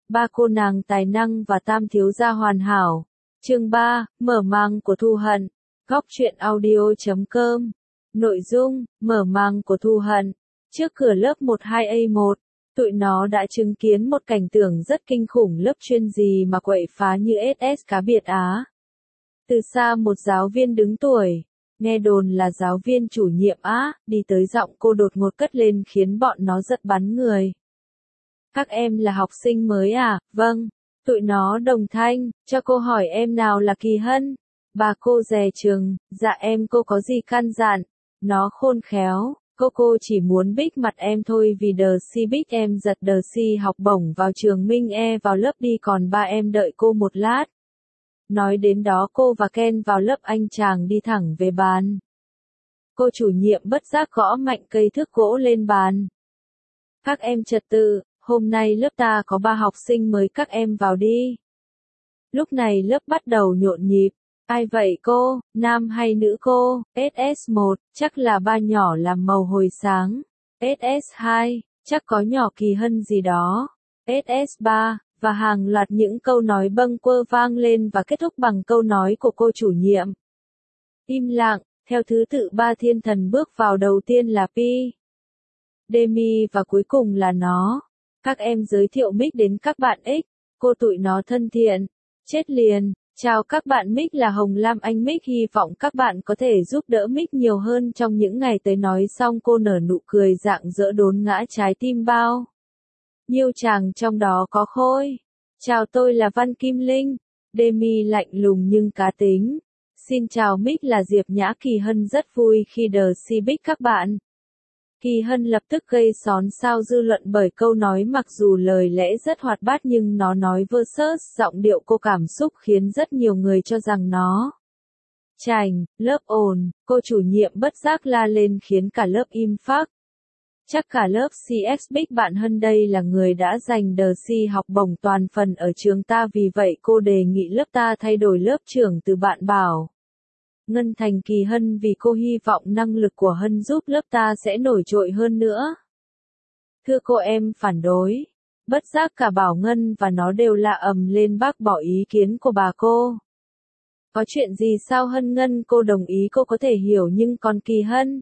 Ba cô nàng tài năng và tam thiếu gia hoàn hảo. Chương 3, mở mang của thù hận. Góc truyện audio.com. Nội dung, mở mang của thù hận. Trước cửa lớp 12A1, tụi nó đã chứng kiến một cảnh tượng rất kinh khủng, lớp chuyên gì mà quậy phá như SS cá biệt Á. Từ xa một giáo viên đứng tuổi, nghe đồn là giáo viên chủ nhiệm Á, đi tới, giọng cô đột ngột cất lên khiến bọn nó giật bắn người. Các em là học sinh mới à? Vâng. Tụi nó đồng thanh, cho cô hỏi em nào là Kỳ Hân. Bà cô dè chừng, dạ em cô có gì căn dặn. Nó khôn khéo, cô chỉ muốn bích mặt em thôi, vì đờ si bích em giật đờ si học bổng vào trường Minh E vào lớp đi, còn ba em đợi cô một lát. Nói đến đó cô và Ken vào lớp, anh chàng đi thẳng về bàn. Cô chủ nhiệm bất giác gõ mạnh cây thước gỗ lên bàn. Các em trật tự, hôm nay lớp ta có 3 học sinh mới, các em vào đi. Lúc này lớp bắt đầu nhộn nhịp. Ai vậy cô, nam hay nữ cô? SS1, chắc là ba nhỏ làm màu hồi sáng. SS2, chắc có nhỏ Kỳ Hân gì đó. SS3, và hàng loạt những câu nói bâng quơ vang lên và kết thúc bằng câu nói của cô chủ nhiệm. Im lặng, theo thứ tự 3 thiên thần bước vào, đầu tiên là Pi, Demi và cuối cùng là nó. Các em giới thiệu mic đến các bạn X, cô tụi nó thân thiện. Chết liền, chào các bạn, mic là Hồng Lam, anh mic hy vọng các bạn có thể giúp đỡ mic nhiều hơn trong những ngày tới. Nói xong cô nở nụ cười rạng rỡ đốn ngã trái tim bao nhiêu chàng trong đó có Khôi. Chào, tôi là Văn Kim Linh. Demi lạnh lùng nhưng cá tính. Xin chào, mic là Diệp Nhã. Kỳ Hân rất vui khi đờ si bích các bạn. Kỳ Hân lập tức gây xôn xao dư luận bởi câu nói, mặc dù lời lẽ rất hoạt bát nhưng nó nói versus giọng điệu cô cảm xúc khiến rất nhiều người cho rằng nó chảnh. Lớp ồn, cô chủ nhiệm bất giác la lên khiến cả lớp im phắc. Chắc cả lớp CX bích bạn Hân đây là người đã giành đờ si học bổng toàn phần ở trường ta, vì vậy cô đề nghị lớp ta thay đổi lớp trưởng từ bạn Bảo Ngân thành Kỳ Hân, vì cô hy vọng năng lực của Hân giúp lớp ta sẽ nổi trội hơn nữa. Thưa cô, em phản đối. Bất giác cả Bảo Ngân và nó đều la ầm lên bác bỏ ý kiến của bà cô. Có chuyện gì sao Hân? Ngân cô đồng ý, cô có thể hiểu, nhưng còn Kỳ Hân?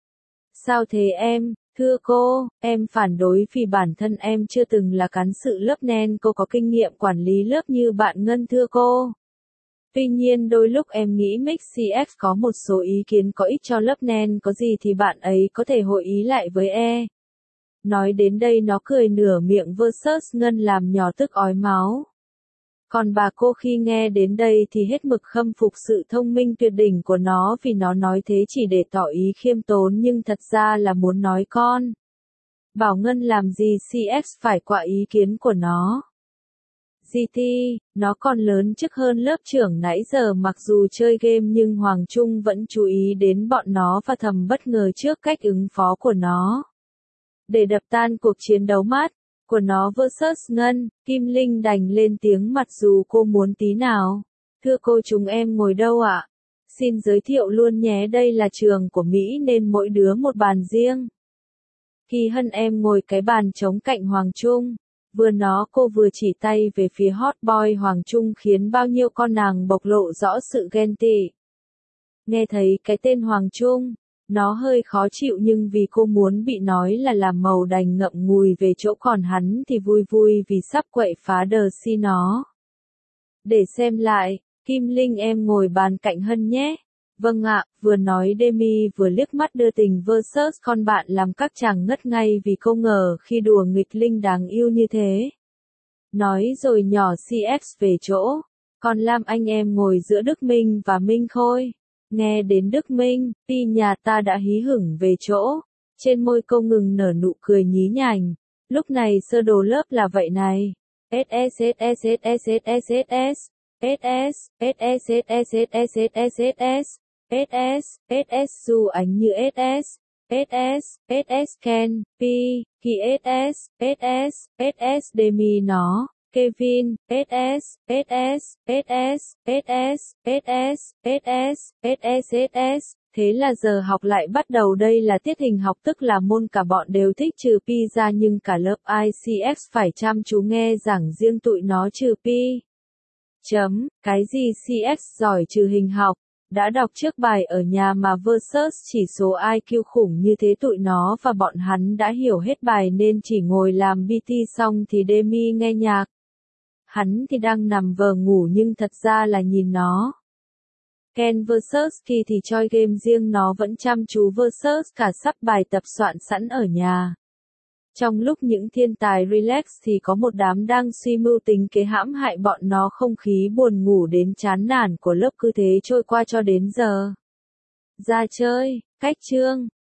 Sao thế em? Thưa cô, em phản đối vì bản thân em chưa từng là cán sự lớp nên cô có kinh nghiệm quản lý lớp như bạn Ngân, thưa cô. Tuy nhiên đôi lúc em nghĩ Mix CX có một số ý kiến có ích cho lớp nên có gì thì bạn ấy có thể hội ý lại với E. Nói đến đây nó cười nửa miệng versus Ngân làm nhỏ tức ói máu. Còn bà cô khi nghe đến đây thì hết mực khâm phục sự thông minh tuyệt đỉnh của nó, vì nó nói thế chỉ để tỏ ý khiêm tốn nhưng thật ra là muốn nói con Bảo Ngân làm gì CX phải quạ ý kiến của nó. GT, nó còn lớn chức hơn lớp trưởng nãy giờ. Mặc dù chơi game nhưng Hoàng Trung vẫn chú ý đến bọn nó và thầm bất ngờ trước cách ứng phó của nó. Để đập tan cuộc chiến đấu mát của nó versus Ngân, Kim Linh đành lên tiếng mặc dù cô muốn tí nào. Thưa cô, chúng em ngồi đâu ạ? Xin giới thiệu luôn nhé, đây là trường của Mỹ nên mỗi đứa một bàn riêng. Kỳ Hân, em ngồi cái bàn trống cạnh Hoàng Trung. Vừa nói cô vừa chỉ tay về phía hot boy Hoàng Trung khiến bao nhiêu con nàng bộc lộ rõ sự ghen tị. Nghe thấy cái tên Hoàng Trung, nó hơi khó chịu nhưng vì cô muốn bị nói là làm màu đành ngậm ngùi về chỗ, còn hắn thì vui vui vì sắp quậy phá đờ si nó. Để xem lại, Kim Linh em ngồi bàn cạnh Hân nhé. Vâng ạ, vừa nói Demi vừa liếc mắt đưa tình versus con bạn làm các chàng ngất ngay vì không ngờ khi đùa nghịch Linh đáng yêu như thế. Nói rồi nhỏ CX về chỗ. Còn Lam anh em ngồi giữa Đức Minh và Minh Khôi. Nghe đến Đức Minh, Pi nhà ta đã hí hửng về chỗ. Trên môi cô ngừng nở nụ cười nhí nhảnh. Lúc này sơ đồ lớp là vậy này. SS dù ánh như SS Ken, P, Kỳ SS Demi nó, Kevin, SS Thế là giờ học lại bắt đầu, đây là tiết hình học tức là môn cả bọn đều thích trừ pi ra, nhưng cả lớp ICX phải chăm chú nghe giảng riêng tụi nó trừ pi. Cái gì CX giỏi trừ hình học, đã đọc trước bài ở nhà mà versus chỉ số IQ khủng như thế, tụi nó và bọn hắn đã hiểu hết bài nên chỉ ngồi làm PT xong thì Demi nghe nhạc. Hắn thì đang nằm vờ ngủ nhưng thật ra là nhìn nó. Ken versus Kỳ thì choi game riêng, nó vẫn chăm chú versus cả sắp bài tập soạn sẵn ở nhà. Trong lúc những thiên tài relax thì có một đám đang suy mưu tính kế hãm hại bọn nó, không khí buồn ngủ đến chán nản của lớp cứ thế trôi qua cho đến giờ ra chơi. Cách chương